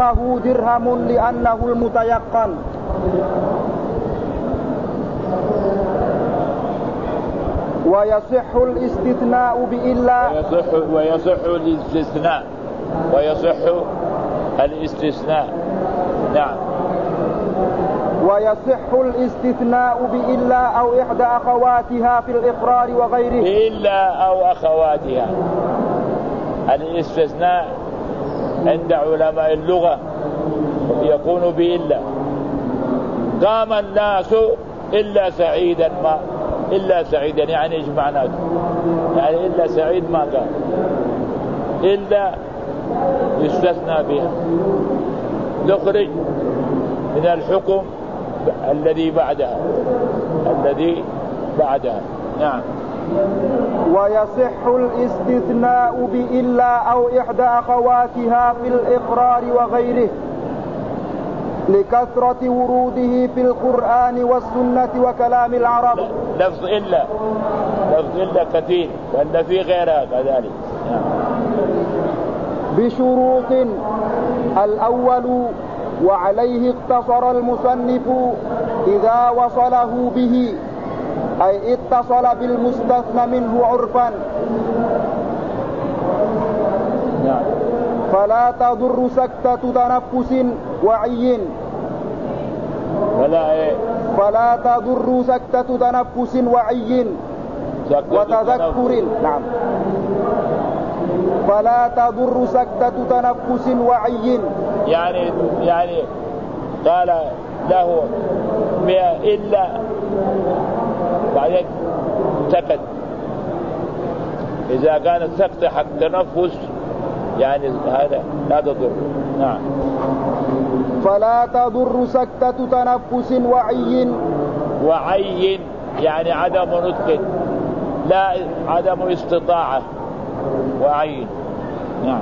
له درهم لأنه المتيقن. ويصح الاستثناء بإلا ويصح الاستثناء. نعم. ويصح الاستثناء بإلا أو إحدى أخواتها في الإقرار وغيره. بإلا أو أخواتها. الاستثناء عند علماء اللغة يكون بإلا. قام الناس إلا سعيدا يعني إيش معناه؟ يعني إلا سعيد ما قام، إلا يستثنى بها، نخرج من الحكم الذي بعدها. نعم. ويصح الاستثناء بإلا أو إحدى أخواتها في الإقرار وغيره لكثرة وروده في القرآن والسنة وكلام العرب. لفظ إلا كثير، وأن في غيرها كذلك. بشروط. الأول وعليه اقتصر المصنف إذا وصله به، أي اتصل بالمستثنى منه عرفا، فلا تضر سكتة تنفس وعي. فلا تضر سكتة تنفس وعي وتذكر. نعم. فلا تضر سكتة تنفس وعي. يعني قال له إلا بعدين سكت. إذا كانت سكتة حق تنفس يعني هذا لا تضر. نعم. فلا تضر سكتة تنفس وعي يعني عدم نطق، لا عدم استطاعة. وعي. نعم.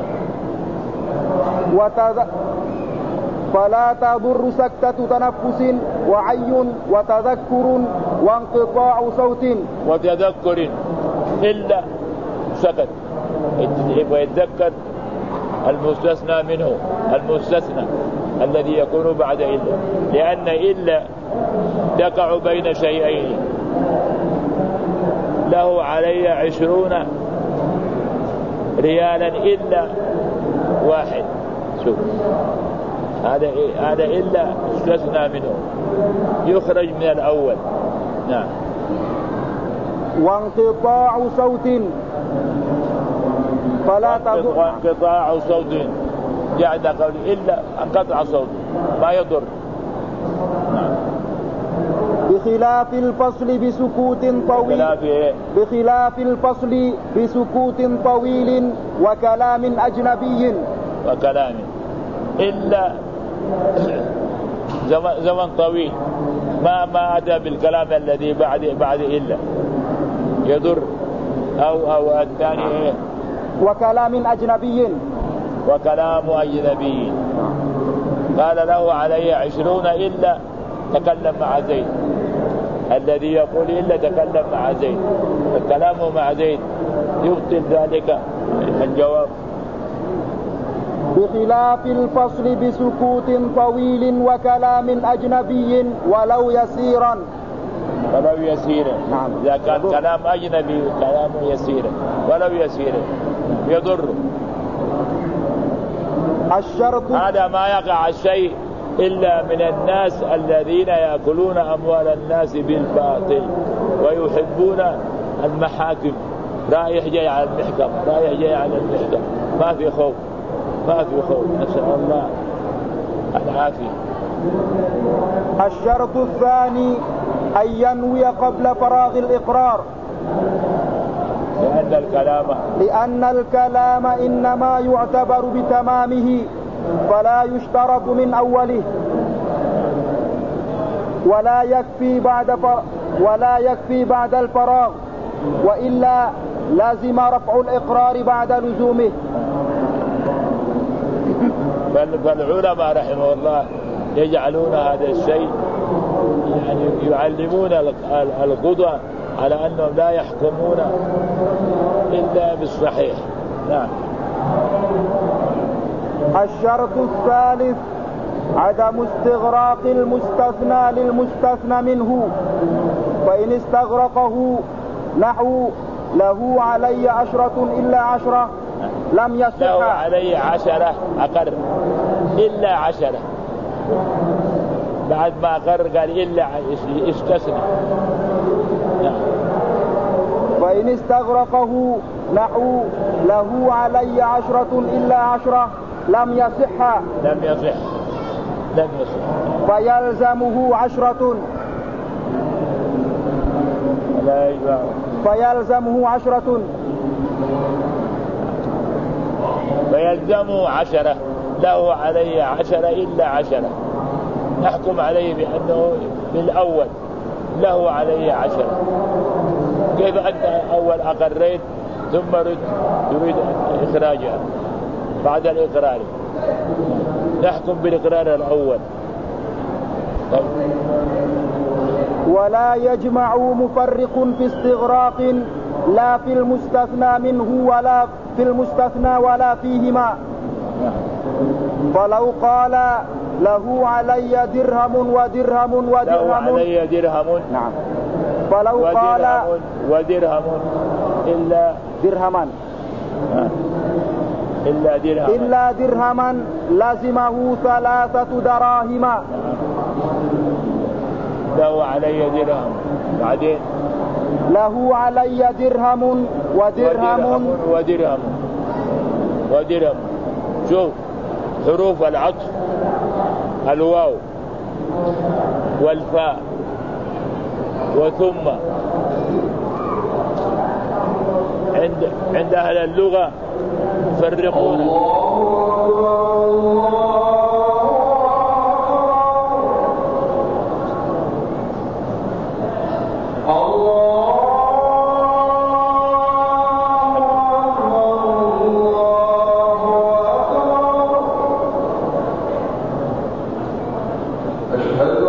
فلا تضر سكتة تنفس وعي وتذكر وانقطاع صوت. وتذكر إلا سكت، ويتذكر المستثنى منه، المستثنى الذي يكون بعد إلا، لأن إلا تقع بين شيئين. له علي 20 ريالا إلا واحد. شوف هذا إلا استثنى منه، يخرج من الأول. نعم. وانقطاع صوت. فلا تضر. وانقطاع صوت جعل قول إلا انقطع صوت ما يضر. نعم. بخلاف الفصل بسكوت طويل وكلام أجنبي. وكلام إلا زمن طويل ما أتى بالكلام الذي بعد إلا يضر أو الثاني. وكلام أجنبي. قال له علي 20 إلا تكلم مع زيد. الذي يقول إلا تكلم مع زيد، الكلام مع زيد يبطل ذلك الجواب. بخلاف الفصل بسكوت طويل وكلام أجنبي ولو يسيرا. نعم. إذا كان كلام أجنبي كلام يسير ولو يسير يضر. الشرط. هذا ما يقع الشيء إلا من الناس الذين يأكلون أموال الناس بالباطل ويحبون المحاكم، رايح جاي على المحكم، ما في خوف. نسأل الله العافية. الشرط الثاني أن ينوي قبل فراغ الإقرار، لأن الكلام إنما يعتبر بتمامه فلا يشترط من أوله، ولا يكفي بعد الفراغ، وإلا لازم رفع الإقرار بعد لزومه. فالعلماء رحمه الله يجعلون هذا الشيء، يعني يعلمون القضاة على أنهم لا يحكمون إلا بالصحيح. نعم. الشرط الثالث عدم استغراق المستثنى للمستثنى منه، فإن استغرقه نحو له علي 10 إلا 10 لم يصح. له علي 10 أقر إلا 10، بعد ما أقر قال إلا استثنى. فإن استغرقه نحو له علي 10 إلا 10 لم يصح. فيلزمه 10. فيلزمه 10 له علي 10 إلا 10، نحكم عليه بأنه بالأول له علي 10. كيف أنت أول أقريت ثم تريد إخراجها بعد الإقرار؟ نحكم بالإقرار الأول. ولا يجمع مفرق في استغراق لا في المستثنى منه ولا في المستثنى ولا فيهما. فلو قال له علي درهم ودرهم ودرهم، له علي درهم، نعم، فلو قال ودرهم إلا درهما إلا درهما لزمه 3 دراهم. له علي درهم، بعدين له علي درهم ودرهم. شوف حروف العطف الواو والفاء وثم عند أهل اللغة يفرقون. أشهد